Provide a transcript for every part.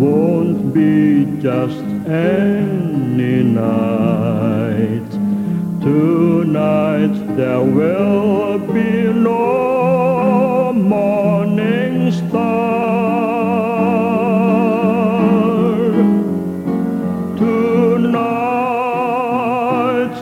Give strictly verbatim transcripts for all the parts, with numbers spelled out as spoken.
won't be just any night. Tonight there will be no morning star. Tonight,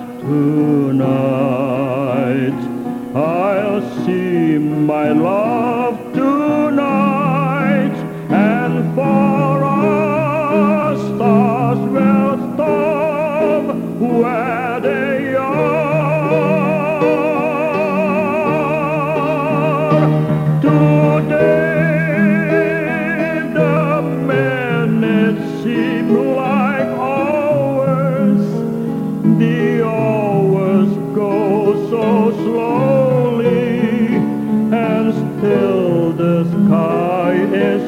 tonight, I'll see my love tonight, and for us stars will stop where they are. Today the minutes seem like hours, the hours go so slowly, and still the sky is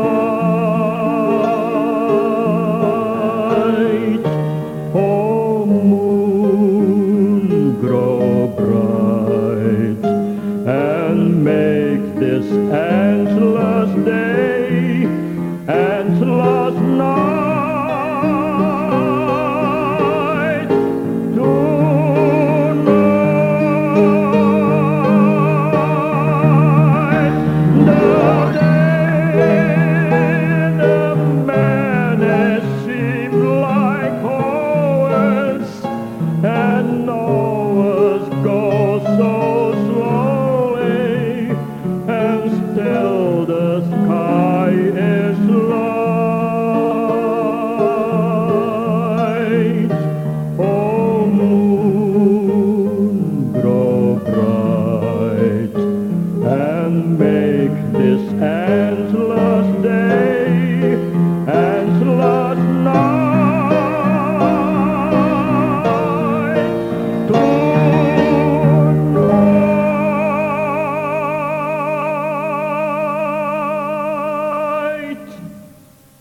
light. Oh moon, grow bright and make this endless day, endless night.